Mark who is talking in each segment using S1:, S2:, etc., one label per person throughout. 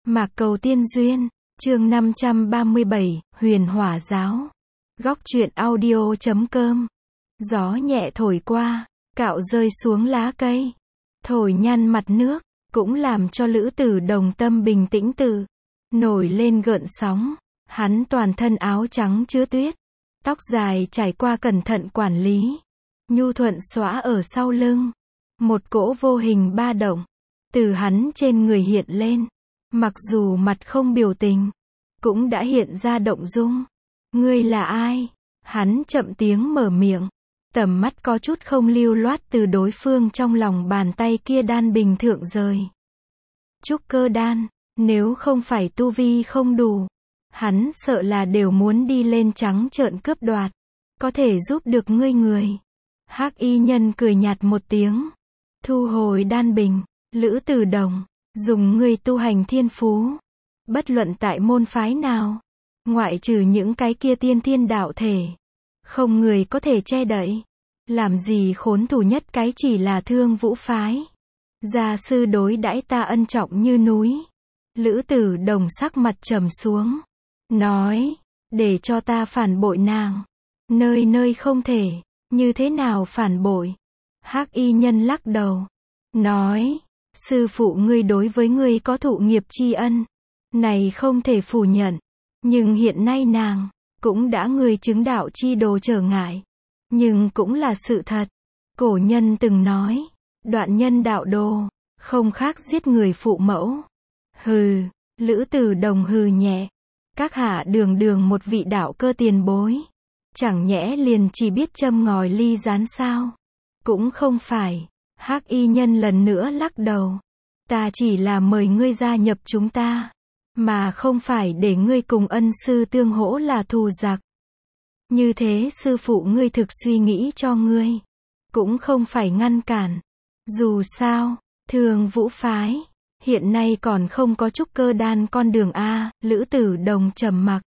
S1: Mạc Cầu Tiên Duyên, chương 537, Huyền Hỏa Giáo. Góc truyện audio.com. Gió nhẹ thổi qua, cạo rơi xuống lá cây, thổi nhăn mặt nước, cũng làm cho Lữ Tử Đồng tâm bình tĩnh tự nổi lên gợn sóng. Hắn toàn thân áo trắng chứa tuyết, tóc dài trải qua cẩn thận quản lý, nhu thuận xõa ở sau lưng. Một cỗ vô hình ba động từ hắn trên người hiện lên, mặc dù mặt không biểu tình, cũng đã hiện ra động dung. Ngươi là ai? Hắn chậm tiếng mở miệng, tầm mắt có chút không lưu loát từ đối phương trong lòng bàn tay kia đan bình thượng rời. Trúc cơ đan, nếu không phải tu vi không đủ, hắn sợ là đều muốn đi lên trắng trợn cướp đoạt. Có thể giúp được ngươi người. Hắc y nhân cười nhạt một tiếng, thu hồi đan bình. Lữ Tử Đồng, dùng ngươi tu hành thiên phú, bất luận tại môn phái nào, ngoại trừ những cái kia tiên thiên đạo thể, không người có thể che đậy. Làm gì khốn thủ nhất cái chỉ là Thương Vũ phái. Gia sư đối đãi ta ân trọng như núi. Lữ Tử Đồng sắc mặt trầm xuống, nói, để cho ta phản bội nàng. Nơi nơi không thể, như thế nào phản bội? Hắc y nhân lắc đầu, nói, sư phụ ngươi đối với ngươi có thụ nghiệp tri ân, này không thể phủ nhận. Nhưng hiện nay nàng cũng đã người chứng đạo chi đồ trở ngại. Nhưng cũng là sự thật. Cổ nhân từng nói, đoạn nhân đạo đồ, không khác giết người phụ mẫu. Hừ, Lữ Tử Đồng hừ nhẹ. Các hạ đường đường một vị đạo cơ tiền bối, chẳng nhẽ liền chỉ biết châm ngòi ly gián sao? Cũng không phải. Hắc y nhân lần nữa lắc đầu. Ta chỉ là mời ngươi gia nhập chúng ta, mà không phải để ngươi cùng ân sư tương hỗ là thù giặc. Như thế sư phụ ngươi thực suy nghĩ cho ngươi, cũng không phải ngăn cản. Dù sao, Thương Vũ phái hiện nay còn không có trúc cơ đan con đường a. Lữ Tử Đồng trầm mặc,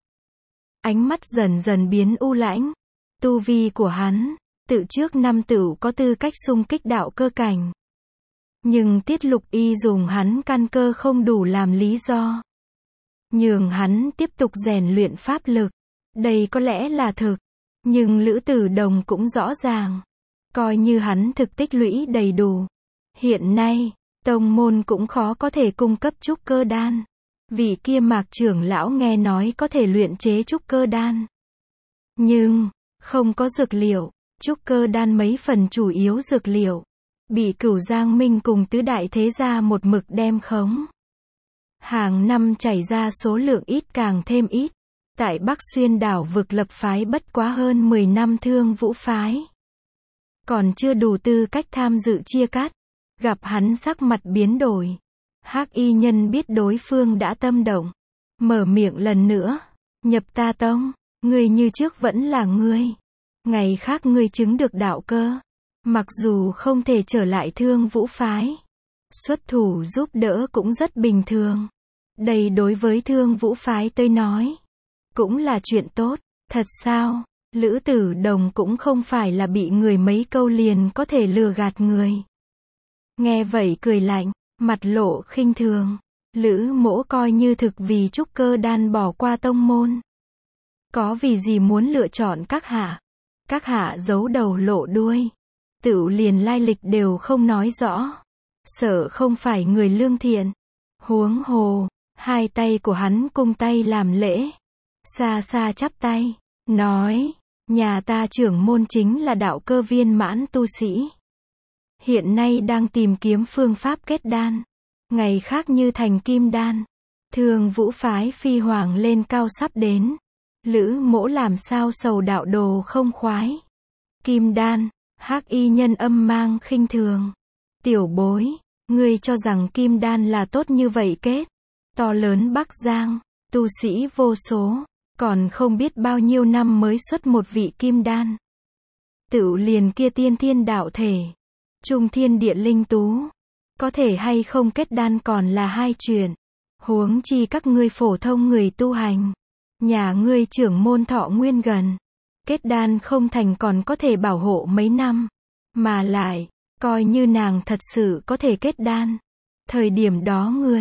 S1: ánh mắt dần dần biến u lãnh. Tu vi của hắn, tự trước năm tửu có tư cách xung kích đạo cơ cảnh. Nhưng Tiết Lục Y dùng hắn căn cơ không đủ làm lý do, nhường hắn tiếp tục rèn luyện pháp lực. Đây có lẽ là thực, nhưng Lữ Tử Đồng cũng rõ ràng, coi như hắn thực tích lũy đầy đủ, hiện nay, tông môn cũng khó có thể cung cấp trúc cơ đan. Vị kia Mạc trưởng lão nghe nói có thể luyện chế trúc cơ đan, nhưng không có dược liệu. Trúc cơ đan mấy phần chủ yếu dược liệu bị Cửu Giang Minh cùng tứ đại thế gia một mực đem khống. Hàng năm chảy ra số lượng ít càng thêm ít. Tại Bắc Xuyên đảo vực lập phái bất quá hơn 10 năm Thương Vũ phái, còn chưa đủ tư cách tham dự chia cắt. Gặp hắn sắc mặt biến đổi, Hắc y nhân biết đối phương đã tâm động, mở miệng lần nữa, nhập ta tông, ngươi như trước vẫn là ngươi. Ngày khác ngươi chứng được đạo cơ, mặc dù không thể trở lại Thương Vũ phái, xuất thủ giúp đỡ cũng rất bình thường. Đây đối với Thương Vũ phái tới nói, cũng là chuyện tốt. Thật sao? Lữ Tử Đồng cũng không phải là bị người mấy câu liền có thể lừa gạt người. Nghe vậy cười lạnh, mặt lộ khinh thường. Lữ mỗ coi như thực vì trúc cơ đan bỏ qua tông môn. Có vì gì muốn lựa chọn các hạ? Các hạ giấu đầu lộ đuôi, tựu liền lai lịch đều không nói rõ, sợ không phải người lương thiện. Huống hồ, hai tay của hắn cung tay làm lễ, xa xa chắp tay, nói, nhà ta trưởng môn chính là đạo cơ viên mãn tu sĩ, hiện nay đang tìm kiếm phương pháp kết đan, ngày khác như thành kim đan. Thương Vũ phái phi hoàng lên cao sắp đến, Lữ mỗ làm sao sầu đạo đồ không khoái. Kim đan, Hắc y nhân âm mang khinh thường. Tiểu bối, ngươi cho rằng kim đan là tốt như vậy kết? To lớn Bắc Giang, tu sĩ vô số, còn không biết bao nhiêu năm mới xuất một vị kim đan. Tựu liền kia tiên thiên đạo thể, trung thiên địa linh tú, có thể hay không kết đan còn là hai chuyện. Huống chi các ngươi phổ thông người tu hành, nhà ngươi trưởng môn thọ nguyên gần, kết đan không thành còn có thể bảo hộ mấy năm. Mà lại, coi như nàng thật sự có thể kết đan, thời điểm đó ngươi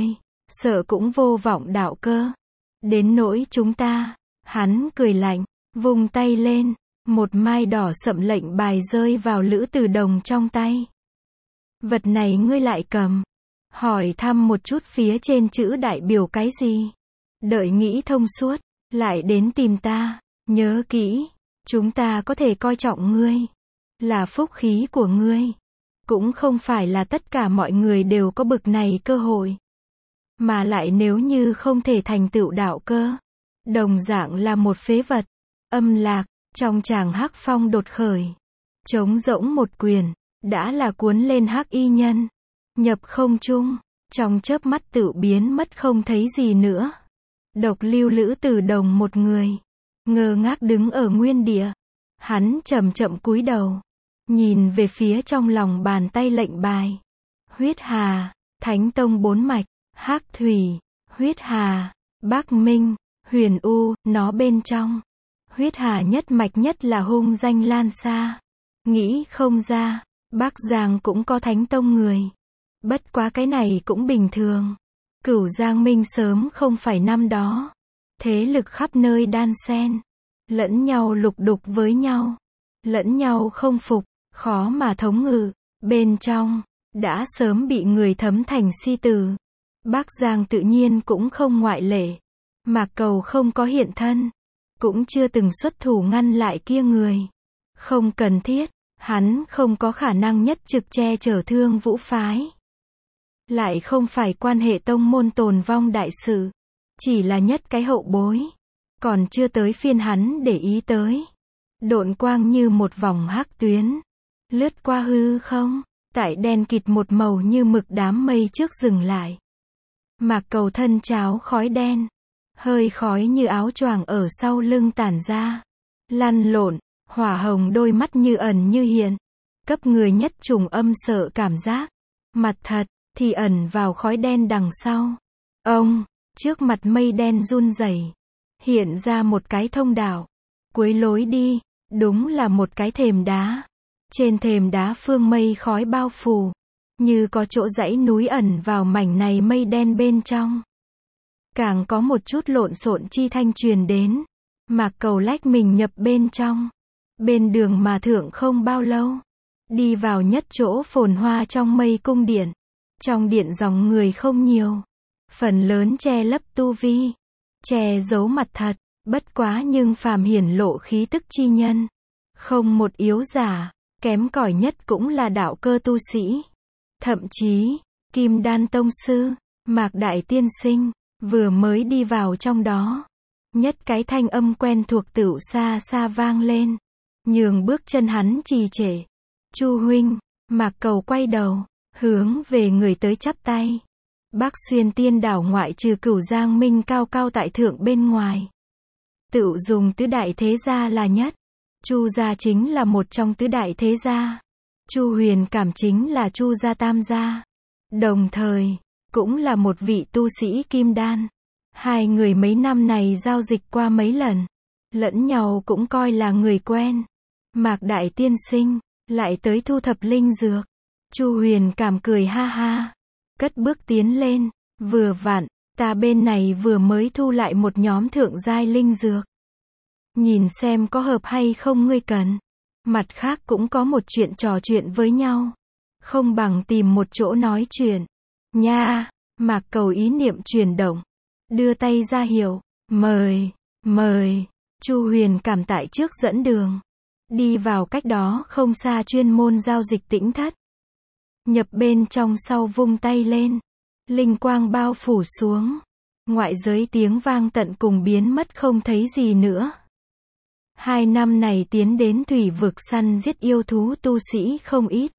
S1: sợ cũng vô vọng đạo cơ. Đến nỗi chúng ta, hắn cười lạnh, vung tay lên, một mai đỏ sậm lệnh bài rơi vào Lữ Từ Đồng trong tay. Vật này ngươi lại cầm, hỏi thăm một chút phía trên chữ đại biểu cái gì. Đợi nghĩ thông suốt, lại đến tìm ta, nhớ kỹ, chúng ta có thể coi trọng ngươi, là phúc khí của ngươi. Cũng không phải là tất cả mọi người đều có bực này cơ hội. Mà lại nếu như không thể thành tựu đạo cơ, đồng dạng là một phế vật. Âm lạc, trong tràng hắc phong đột khởi. Trống rỗng một quyền, đã là cuốn lên hắc y nhân. Nhập không trung, trong chớp mắt tự biến mất không thấy gì nữa. Độc lưu Lữ Từ Đồng một người, ngơ ngác đứng ở nguyên địa. Hắn chậm chậm cúi đầu, nhìn về phía trong lòng bàn tay lệnh bài. Huyết Hà, Thánh Tông 4 mạch, Hắc Thủy, Huyết Hà, Bắc Minh, Huyền U, nó bên trong. Huyết Hà nhất mạch nhất là hung danh lan xa. Nghĩ không ra, Bắc Giang cũng có Thánh Tông người. Bất quá cái này cũng bình thường. Cửu Giang Minh sớm không phải năm đó. Thế lực khắp nơi đan xen, lẫn nhau lục đục với nhau, lẫn nhau không phục, khó mà thống ngự. Bên trong, đã sớm bị người thấm thành si tử. Bắc Giang tự nhiên cũng không ngoại lệ. Mạc Cầu không có hiện thân, cũng chưa từng xuất thủ ngăn lại kia người. Không cần thiết, hắn không có khả năng nhất trực che chở Thương Vũ phái. Lại không phải quan hệ tông môn tồn vong đại sự, chỉ là nhất cái hậu bối. Còn chưa tới phiên hắn để ý tới. Độn quang như một vòng hắc tuyến, lướt qua hư không, tại đen kịt một màu như mực đám mây trước dừng lại. Mạc Cầu thân cháo khói đen, hơi khói như áo choàng ở sau lưng tản ra, lăn lộn, hỏa hồng đôi mắt như ẩn như hiện, cấp người nhất trùng âm sợ cảm giác. Mặt thật, thì ẩn vào khói đen đằng sau. Ông, trước mặt mây đen run rẩy, hiện ra một cái thông đạo. Cuối lối đi, đúng là một cái thềm đá. Trên thềm đá phương mây khói bao phủ, như có chỗ dãy núi ẩn vào mảnh này mây đen bên trong. Càng có một chút lộn xộn chi thanh truyền đến. Mạc Cầu lách mình nhập bên trong. Bên đường mà thượng không bao lâu, đi vào nhất chỗ phồn hoa trong mây cung điện. Trong điện dòng người không nhiều, phần lớn che lấp tu vi, che giấu mặt thật, bất quá nhưng phàm hiển lộ khí tức chi nhân. Không một yếu giả, kém cỏi nhất cũng là đạo cơ tu sĩ. Thậm chí, Kim Đan Tông Sư, Mạc Đại Tiên Sinh, vừa mới đi vào trong đó. Nhất cái thanh âm quen thuộc tựu xa xa vang lên, nhường bước chân hắn trì trệ. Chu huynh, Mạc Cầu quay đầu, hướng về người tới chắp tay. Bắc Xuyên Tiên đảo ngoại trừ Cửu Giang Minh cao cao tại thượng bên ngoài, tựu dùng tứ đại thế gia là nhất. Chu gia chính là một trong tứ đại thế gia. Chu Huyền Cảm chính là Chu gia tam gia. Đồng thời, cũng là một vị tu sĩ kim đan. Hai người mấy năm này giao dịch qua mấy lần, lẫn nhau cũng coi là người quen. Mạc Đại Tiên Sinh, lại tới thu thập linh dược. Chu Huyền Cảm cười ha ha, cất bước tiến lên, vừa vặn, ta bên này vừa mới thu lại một nhóm thượng giai linh dược. Nhìn xem có hợp hay không ngươi cần. Mặt khác cũng có một chuyện trò chuyện với nhau. Không bằng tìm một chỗ nói chuyện. Nha, Mạc Cầu ý niệm chuyển động. Đưa tay ra hiệu, mời, mời. Chu Huyền Cảm tại trước dẫn đường. Đi vào cách đó không xa chuyên môn giao dịch tĩnh thất. Nhập bên trong sau vung tay lên. Linh quang bao phủ xuống. Ngoại giới tiếng vang tận cùng biến mất không thấy gì nữa. 2 năm này tiến đến thủy vực săn giết yêu thú tu sĩ không ít.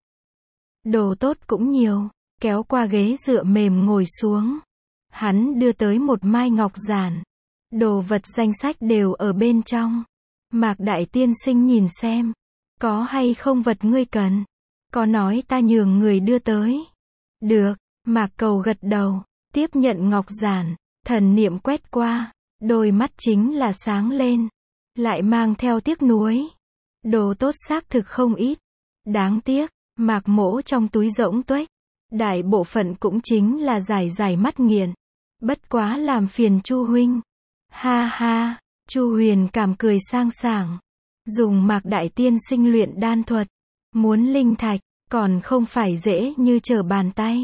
S1: Đồ tốt cũng nhiều, kéo qua ghế dựa mềm ngồi xuống. Hắn đưa tới một mai ngọc giản. Đồ vật danh sách đều ở bên trong. Mạc Đại Tiên Sinh nhìn xem, có hay không vật ngươi cần. Có nói ta nhường người đưa tới. Được, Mạc Cầu gật đầu, tiếp nhận ngọc giản, thần niệm quét qua, đôi mắt chính là sáng lên. Lại mang theo tiếc nuối. Đồ tốt xác thực không ít. Đáng tiếc, Mạc Mỗ trong túi rỗng tuếch. Đại bộ phận cũng chính là giải mắt nghiện. Bất quá làm phiền Chu huynh. Ha ha, Chu Huyền cảm cười sang sảng. Dùng Mạc Đại Tiên Sinh luyện đan thuật, muốn linh thạch, còn không phải dễ như trở bàn tay.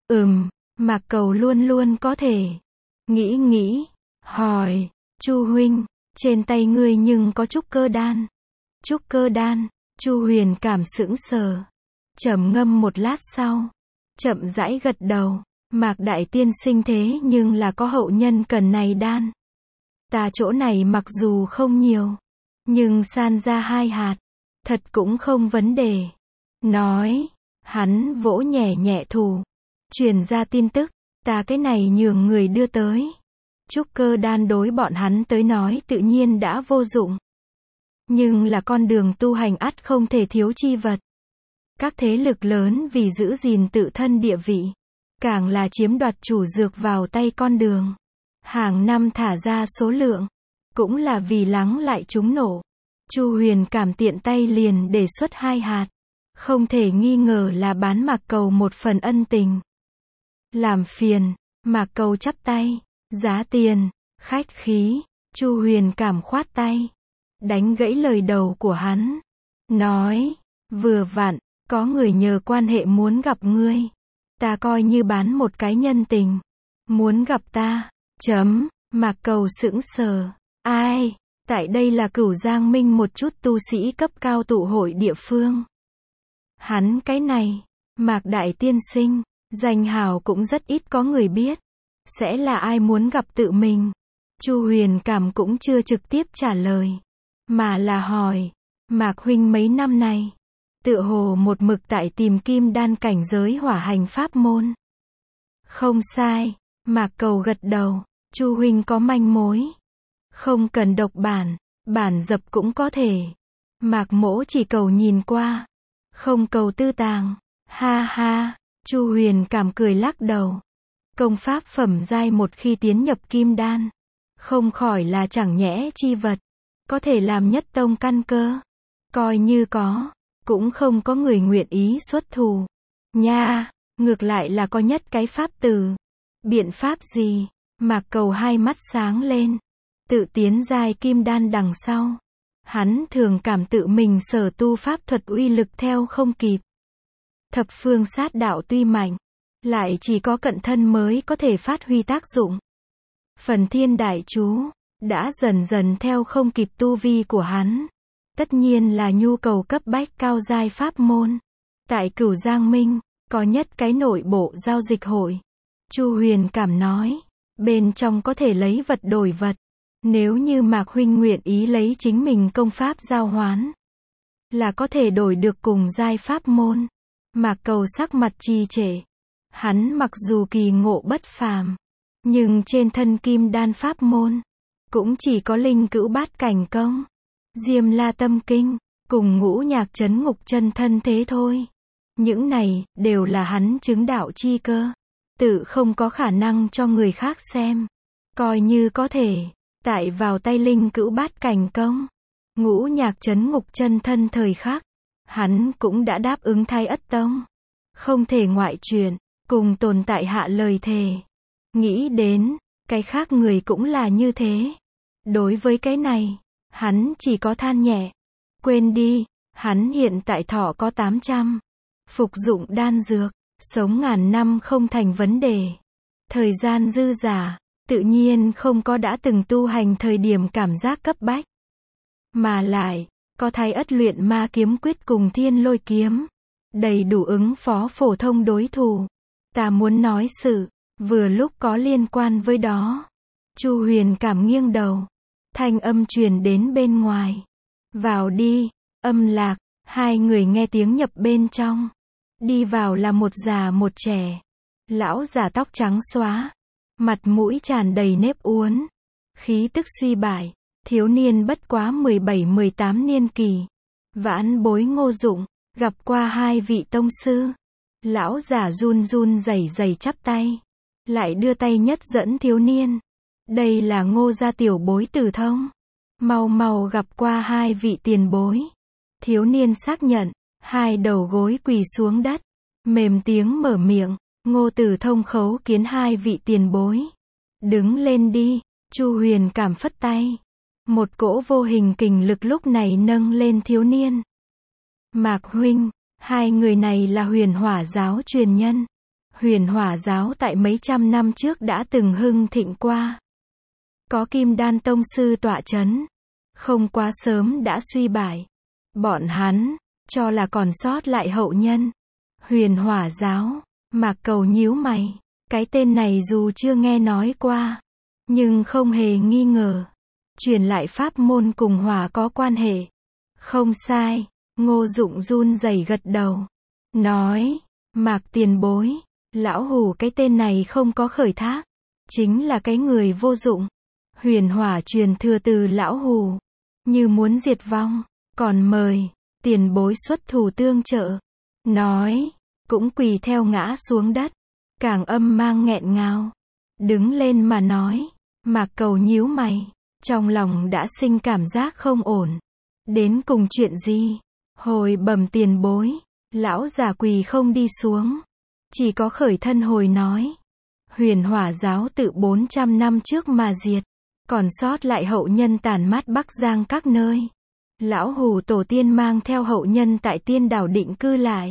S1: Mạc Cầu luôn luôn có thể. Nghĩ, hỏi, Chu huynh, trên tay ngươi nhưng có trúc cơ đan. Trúc cơ đan, Chu Huyền cảm sững sờ. Trầm ngâm một lát sau, chậm rãi gật đầu. Mạc Đại Tiên Sinh thế nhưng là có hậu nhân cần này đan. Ta chỗ này mặc dù không nhiều, nhưng san ra 2 hạt, thật cũng không vấn đề. Nói, hắn vỗ nhẹ nhẹ thủ, truyền ra tin tức, ta cái này nhường người đưa tới. Trúc cơ đan đối bọn hắn tới nói tự nhiên đã vô dụng. Nhưng là con đường tu hành ắt không thể thiếu chi vật. Các thế lực lớn vì giữ gìn tự thân địa vị, càng là chiếm đoạt chủ dược vào tay con đường. Hàng năm thả ra số lượng, cũng là vì lắng lại chúng nổ. Chu Huyền cảm tiện tay liền đề xuất 2 hạt. Không thể nghi ngờ là bán Mạc Cầu một phần ân tình. Làm phiền, Mạc Cầu chắp tay. Giá tiền, khách khí, Chu Huyền cảm khoát tay. Đánh gãy lời đầu của hắn. Nói, vừa vặn, có người nhờ quan hệ muốn gặp ngươi. Ta coi như bán một cái nhân tình. Muốn gặp ta. Mạc Cầu sững sờ. Ai? Tại đây là Cửu Giang Minh một chút tu sĩ cấp cao tụ hội địa phương. Hắn cái này, Mạc Đại Tiên Sinh, danh hào cũng rất ít có người biết. Sẽ là ai muốn gặp tự mình? Chu Huyền cảm cũng chưa trực tiếp trả lời, mà là hỏi, Mạc huynh mấy năm này, tựa hồ một mực tại tìm kim đan cảnh giới hỏa hành pháp môn. Không sai, Mạc Cầu gật đầu. Chu huynh có manh mối. Không cần độc bản dập cũng có thể. Mạc mỗ chỉ cầu nhìn qua, không cầu tư tàng. Ha ha, Chu Huyền cảm cười lắc đầu. Công pháp phẩm giai một khi tiến nhập kim đan, không khỏi là chẳng nhẽ chi vật, có thể làm nhất tông căn cơ. Coi như có, cũng không có người nguyện ý xuất thủ. Nha, ngược lại là có nhất cái pháp từ. Biện pháp gì? Mạc Cầu hai mắt sáng lên. Tự tiến giai kim đan đằng sau, hắn thường cảm tự mình sở tu pháp thuật uy lực theo không kịp. Thập phương sát đạo tuy mạnh, lại chỉ có cận thân mới có thể phát huy tác dụng. Phần thiên đại chú, đã dần dần theo không kịp tu vi của hắn. Tất nhiên là nhu cầu cấp bách cao giai pháp môn. Tại Cửu Giang Minh, có nhất cái nội bộ giao dịch hội. Chu Huyền cảm nói, bên trong có thể lấy vật đổi vật. Nếu như Mạc huynh nguyện ý lấy chính mình công pháp giao hoán, là có thể đổi được cùng giai pháp môn. Mạc Cầu sắc mặt trì trệ. Hắn mặc dù kỳ ngộ bất phàm, nhưng trên thân kim đan pháp môn, cũng chỉ có linh cữu bát cảnh công, Diêm La Tâm Kinh, cùng Ngũ Nhạc Chấn Ngục Chân Thân thế thôi. Những này, đều là hắn chứng đạo chi cơ. Tự không có khả năng cho người khác xem. Coi như có thể, tại vào tay linh cữu bát cảnh công, Ngũ Nhạc Chấn Ngục Chân Thân thời khắc, hắn cũng đã đáp ứng Thái Ất Tông. Không thể ngoại truyền, cùng tồn tại hạ lời thề. Nghĩ đến, cái khác người cũng là như thế. Đối với cái này, hắn chỉ có than nhẹ. Quên đi, hắn hiện tại thọ có 800. Phục dụng đan dược, sống ngàn năm không thành vấn đề. Thời gian dư dả, tự nhiên không có đã từng tu hành thời điểm cảm giác cấp bách. Mà lại, có Thái Ất luyện ma kiếm quyết cùng Thiên Lôi kiếm, đầy đủ ứng phó phổ thông đối thủ. Ta muốn nói sự, vừa lúc có liên quan với đó. Chu Huyền cảm nghiêng đầu. Thanh âm truyền đến bên ngoài. Vào đi, âm lạc, hai người nghe tiếng nhập bên trong. Đi vào là một già một trẻ. Lão già tóc trắng xóa, mặt mũi tràn đầy nếp uốn, khí tức suy bại, thiếu niên bất quá 17-18 niên kỳ. Vãn bối Ngô Dụng, gặp qua hai vị tông sư. Lão già run run rẩy rẩy chắp tay, lại đưa tay nhất dẫn thiếu niên. Đây là Ngô gia tiểu bối Tử Thông. Mau mau gặp qua hai vị tiền bối. Thiếu niên xác nhận, hai đầu gối quỳ xuống đất, mềm tiếng mở miệng, Ngô Tử Thông khấu kiến hai vị tiền bối. Đứng lên đi, Chu Huyền Cảm phất tay. Một cỗ vô hình kình lực lúc này nâng lên thiếu niên. Mạc huynh, hai người này là Huyền Hỏa giáo truyền nhân. Huyền Hỏa giáo tại mấy trăm năm trước đã từng hưng thịnh qua. Có Kim Đan tông sư tọa chấn, không quá sớm đã suy bại. Bọn hắn cho là còn sót lại hậu nhân. Huyền Hỏa giáo, Mạc Cầu nhíu mày, cái tên này dù chưa nghe nói qua, nhưng không hề nghi ngờ, truyền lại pháp môn cùng hỏa có quan hệ. Không sai, Ngô Dụng run rẩy gật đầu, nói, Mạc tiền bối, lão hủ cái tên này không có khởi thác, chính là cái người vô dụng. Huyền hỏa truyền thừa từ lão hủ, như muốn diệt vong, còn mời tiền bối xuất thủ tương trợ. Nói, cũng quỳ theo ngã xuống đất, càng âm mang nghẹn ngào. Đứng lên mà nói, Mạc Cầu nhíu mày, trong lòng đã sinh cảm giác không ổn. Đến cùng chuyện gì? Hồi bẩm tiền bối, lão già quỳ không đi xuống, chỉ có khởi thân hồi nói. Huyền Hỏa giáo tự 400 năm trước mà diệt, còn sót lại hậu nhân tàn mát Bắc Giang các nơi. Lão hủ tổ tiên mang theo hậu nhân tại Tiên Đảo định cư lại.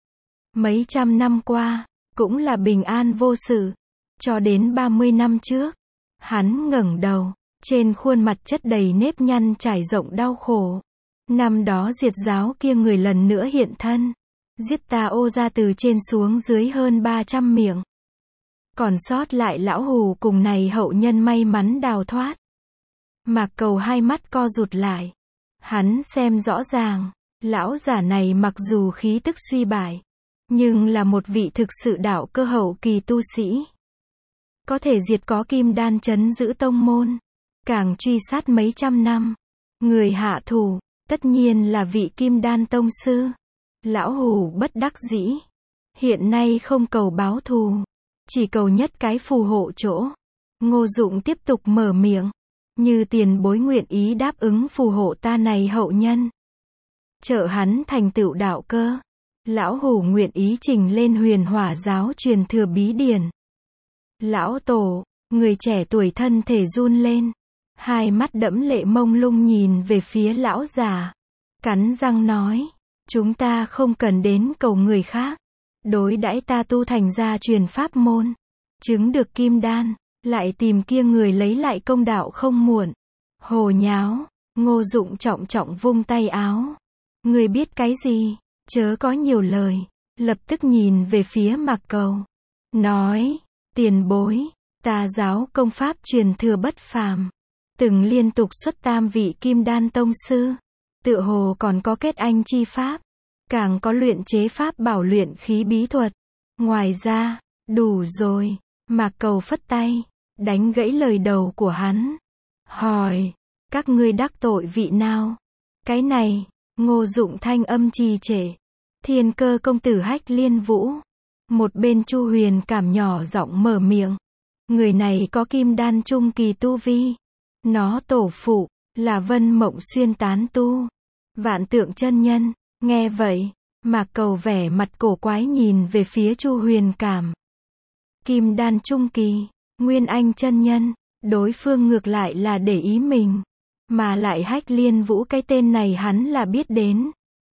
S1: Mấy trăm năm qua, cũng là bình an vô sự. Cho đến 30 năm trước, hắn ngẩng đầu, trên khuôn mặt chất đầy nếp nhăn trải rộng đau khổ. Năm đó diệt giáo kia người lần nữa hiện thân, giết ta ô ra từ trên xuống dưới hơn 300 miệng. Còn sót lại lão hủ cùng này hậu nhân may mắn đào thoát. Mạc Cầu hai mắt co rụt lại. Hắn xem rõ ràng, lão giả này mặc dù khí tức suy bại, nhưng là một vị thực sự đạo cơ hậu kỳ tu sĩ. Có thể diệt có Kim Đan trấn giữ tông môn, càng truy sát mấy trăm năm. Người hạ thủ, tất nhiên là vị Kim Đan tông sư. Lão hủ bất đắc dĩ, hiện nay không cầu báo thù, chỉ cầu nhất cái phù hộ chỗ. Ngô Dụng tiếp tục mở miệng, như tiền bối nguyện ý đáp ứng phù hộ ta này hậu nhân, trợ hắn thành tựu đạo cơ, lão hủ nguyện ý trình lên Huyền Hỏa giáo truyền thừa bí điển. Lão tổ, người trẻ tuổi thân thể run lên, hai mắt đẫm lệ mông lung nhìn về phía lão già, cắn răng nói, chúng ta không cần đến cầu người khác, đối đãi ta tu thành ra truyền pháp môn, chứng được kim đan, lại tìm kia người lấy lại công đạo không muộn. Hồ nháo, Ngô Dụng trọng trọng vung tay áo. Người biết cái gì? Chớ có nhiều lời. Lập tức nhìn về phía Mạc Cầu, nói, tiền bối, ta giáo công pháp truyền thừa bất phàm, từng liên tục xuất tam vị kim đan tông sư, tựa hồ còn có kết anh chi pháp, càng có luyện chế pháp bảo luyện khí bí thuật. Ngoài ra, đủ rồi. Mạc Cầu phất tay, đánh gãy lời đầu của hắn. Hỏi, các ngươi đắc tội vị nào? Cái này, Ngô Dụng thanh âm trì trệ. Thiên Cơ công tử Hách Liên Vũ. Một bên Chu Huyền Cảm nhỏ giọng mở miệng. Người này có kim đan trung kỳ tu vi. Nó tổ phụ, là Vân Mộng Xuyên tán tu. Vạn Tượng chân nhân. Nghe vậy, Mạc Cầu vẻ mặt cổ quái nhìn về phía Chu Huyền Cảm. Kim đan trung kỳ, Nguyên Anh chân nhân, đối phương ngược lại là để ý mình, mà lại Hách Liên Vũ cái tên này hắn là biết đến.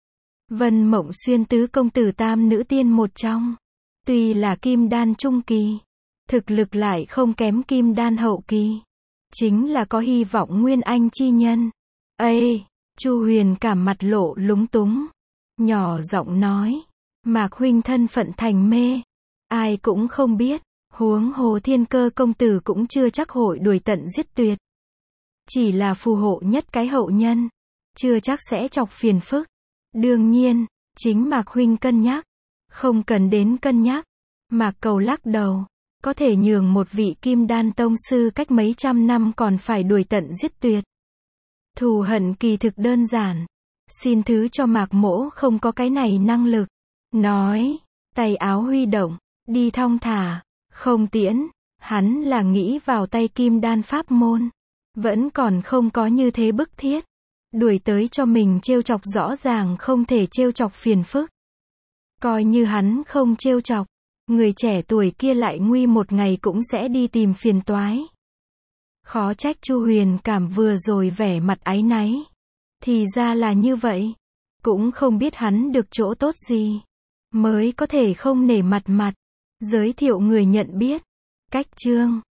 S1: Vân Mộng Xuyên tứ công tử tam nữ tiên một trong, tuy là kim đan trung kỳ, thực lực lại không kém kim đan hậu kỳ, chính là có hy vọng Nguyên Anh chi nhân. Ê, Chu Huyền Cảm mặt lộ lúng túng, nhỏ giọng nói, Mạc huynh thân phận thành mê, ai cũng không biết, huống hồ Thiên Cơ công tử cũng chưa chắc hội đuổi tận giết tuyệt. Chỉ là phù hộ nhất cái hậu nhân, chưa chắc sẽ chọc phiền phức. Đương nhiên, chính Mạc huynh cân nhắc, không cần đến cân nhắc. Mạc Cầu lắc đầu, có thể nhường một vị kim đan tông sư cách mấy trăm năm còn phải đuổi tận giết tuyệt. Thù hận kỳ thực đơn giản, xin thứ cho Mạc mỗ không có cái này năng lực. Nói, tay áo huy động, đi thong thả, không tiễn, hắn là nghĩ vào tay kim đan pháp môn, vẫn còn không có như thế bức thiết. Đuổi tới cho mình trêu chọc rõ ràng không thể trêu chọc phiền phức. Coi như hắn không trêu chọc, Người trẻ tuổi kia lại nguy một ngày cũng sẽ đi tìm phiền toái. Khó trách Chu Huyền Cảm vừa rồi vẻ mặt áy náy. Thì ra là như vậy. Cũng không biết hắn được chỗ tốt gì. Mới có thể không nể mặt. Giới thiệu người nhận biết. Cách chương